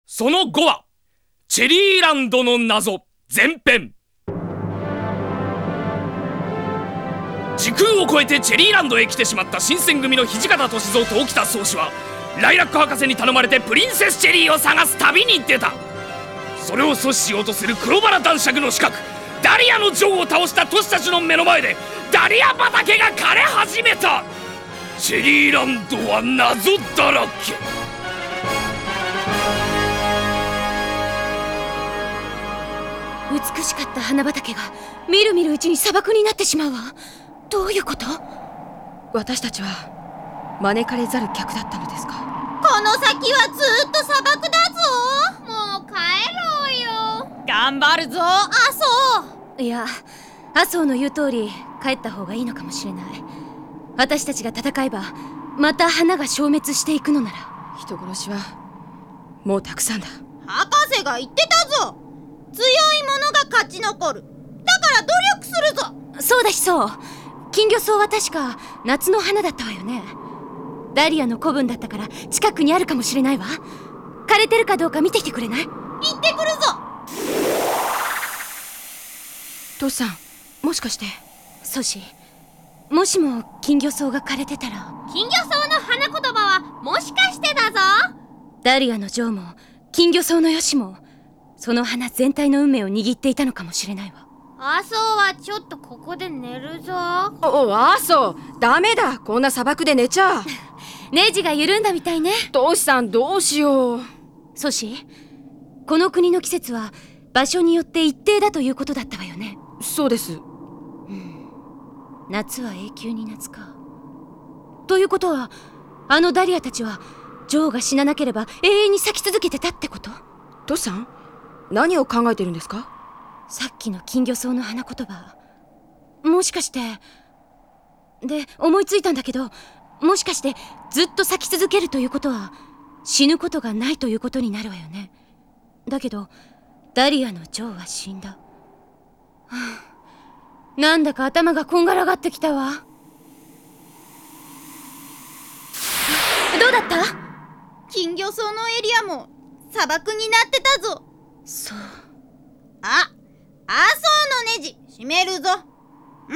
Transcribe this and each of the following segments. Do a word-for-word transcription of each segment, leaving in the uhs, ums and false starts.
そのごはチェリーランドの謎前編。時空を超えてチェリーランドへ来てしまった新選組の土方歳三と沖田総司はライラック博士に頼まれてプリンセスチェリーを探す旅に出た。それを阻止しようとする黒バラ男爵の刺客ダリアの女王を倒した都市たちの目の前でダリア畑が枯れ始めた。チェリーランドは謎だらけ。 美しかった花畑がみるみるうちに砂漠になってしまうわ。どういうこと？ 私たちは招かれざる客だったのですか？ この先はずっと砂漠だぞ。もう帰ろうよ。 頑張るぞあ、そう。 いや、麻生の言う通り帰った方がいいのかもしれない。私たちが戦えばまた花が消滅していくのなら。 人殺しはもうたくさんだ。 博士が言ってたぞ。強い者が勝ち残る。だから努力するぞ。 そうだしそう。金魚草は確か夏の花だったわよね。ダリアの子分だったから近くにあるかもしれないわ。枯れてるかどうか見てきてくれない？ 行ってくるぞ。 トシさん、もしかして。 ソシ、もしも金魚草が枯れてたら。 金魚草の花言葉はもしかしてだぞ。 ダリアの女王も金魚草のヨシもその花全体の運命を握っていたのかもしれないわ。 麻生はちょっとここで寝るぞ。 おお、麻生、ダメだ。こんな砂漠で寝ちゃ。 ネジが緩んだみたいね。 トシさん、どうしよう。 ソシ、この国の季節は場所によって一定だということだったわよね。 そうです。 うん、夏は永久に夏か。ということはあのダリアたちは女王が死ななければ永遠に咲き続けてたってこと？ トシさん、何を考えてるんですか？ さっきの金魚草の花言葉、もしかしてで思いついたんだけど、もしかしてずっと咲き続けるということは死ぬことがないということになるわよね。だけどダリアの女王は死んだ。はあ、なんだか頭がこんがらがってきたわ。どうだった？ 金魚草のエリアも砂漠になってたぞ。 そう。 あ、麻生のネジ閉めるぞ。うん、うん、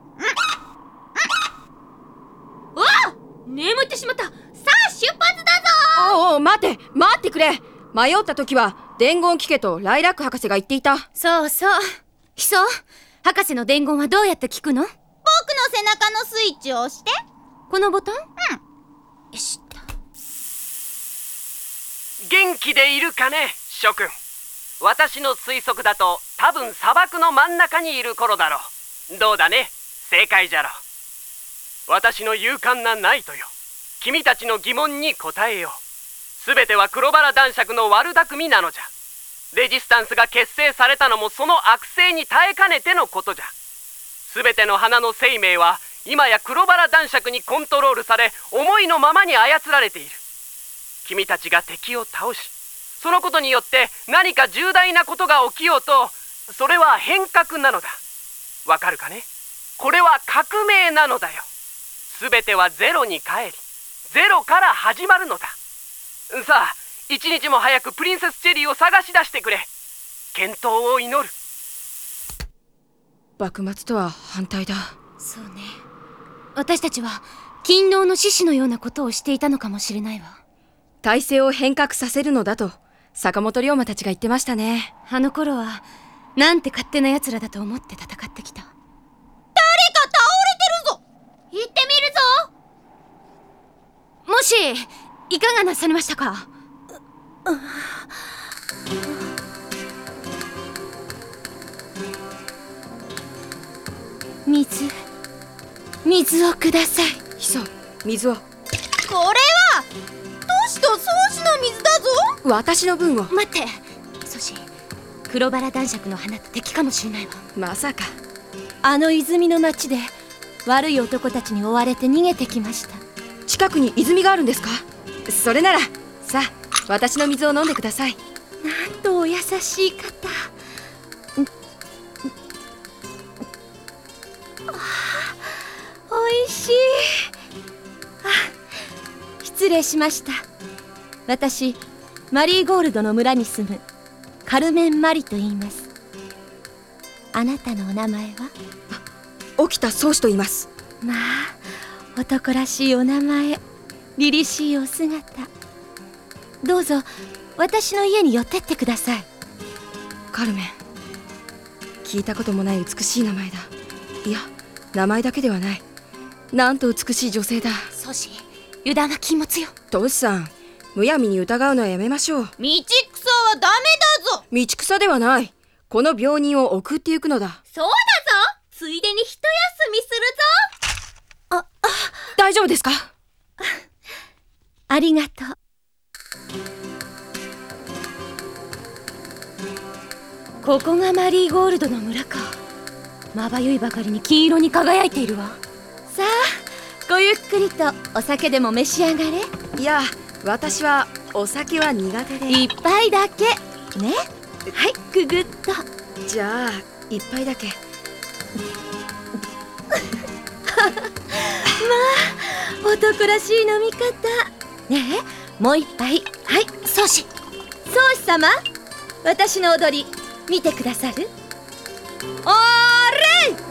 うわっ、 眠ってしまった。さあ出発だぞ。 おうおう、待って待ってくれ。迷った時は伝言聞けとライラック博士が言っていた。 そうそう。ヒソ、博士の伝言はどうやって聞くの？僕の背中のスイッチを押して。 このボタン？うん。 よしっと。 元気でいるかね、諸君。私の推測だと多分砂漠の真ん中にいる頃だろう。どうだね、正解じゃろ。私の勇敢なナイトよ、君たちの疑問に答えよう。すべては黒バラ男爵の悪巧みなのじゃ。レジスタンスが結成されたのもその悪性に耐えかねてのことじゃ。すべての花の生命は今や黒バラ男爵にコントロールされ、思いのままに操られている。君たちが敵を倒し、そのことによって何か重大なことが起きようと、それは変革なのだ。わかるかね？これは革命なのだよ。すべてはゼロに帰り、ゼロから始まるのだ。さあ、一日も早くプリンセスチェリーを探し出してくれ。健闘を祈る。 幕末とは反対だ。 そうね。私たちは勤王の志士のようなことをしていたのかもしれないわ。 体制を変革させるのだと坂本龍馬たちが言ってましたね。 あの頃はなんて勝手な奴らだと思って戦ってきた。誰か倒れてるぞ。行ってみるぞ。 もしいかがなされましたか？水水をください。 ヒソ、水を。 これはトシとソウシの水だぞ。 私の分を。 待って、ソシ、黒バラ男爵の花と敵かもしれないわ。 まさか。 あの泉の町で悪い男たちに追われて逃げてきました。 近くに泉があるんですか？それならさあ、私の水を飲んでください。 なんとお優しい方。おいしい。あ、失礼しました。私マリーゴールドの村に住むカルメン・マリと言います。あなたのお名前は？ 沖田宗師と言います。 まあ男らしいお名前、凛々しいお姿。どうぞ私の家に寄ってってください。 カルメン、聞いたこともない美しい名前だ。いや、名前だけではない。なんと美しい女性だ。 宗師、油断は禁物よ。 トシさん、むやみに疑うのはやめましょう。 道草はダメだぞ。 道草ではない。この病人を送ってゆくのだ。 そうだぞ。ついでに一休みするぞ。 あ、あ、大丈夫ですか？ ありがとう。ここがマリーゴールドの村か。まばゆいばかりに金色に輝いているわ。さあ、ごゆっくりとお酒でも召し上がれ。 いや、私はお酒は苦手で。 一杯だけね。はい、ぐぐっと。 じゃあ一杯だけ。まあ、男らしい飲み方ね。え、もう一杯。はい、宗師。宗師様、私の踊り見てくださる？おーれい！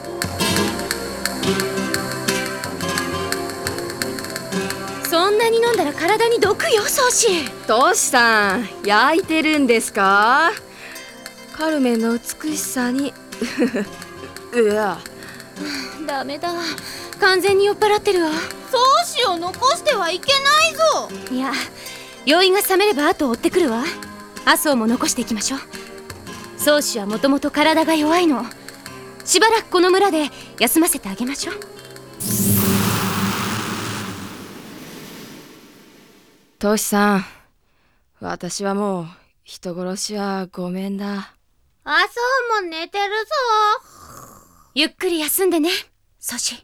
そんなに飲んだら体に毒よ、宗師。 トシさん、焼いてるんですか？カルメンの美しさにうわ、 ダメだ、完全に酔っ払ってるわ。 宗師を残してはいけないぞ。 いや、酔いが覚めれば後を追ってくるわ。麻生も残していきましょう。宗師はもともと体が弱いの。しばらくこの村で休ませてあげましょう。 トシさん、私はもう人殺しはごめんだ。 麻生も寝てるぞ。 ゆっくり休んでね、宗師。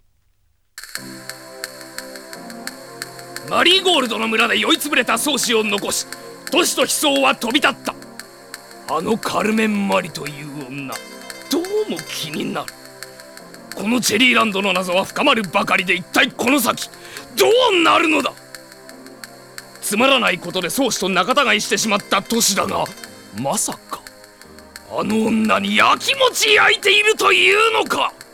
マリーゴールドの村で酔いつぶれた宗師を残し、トシと悲壮は飛び立った。あのカルメン・マリという女、どうも気になる。このチェリーランドの謎は深まるばかりで、一体この先どうなるのだ。つまらないことで宗師と仲違いしてしまったトシだが、まさかあの女にやきもち焼いているというのか。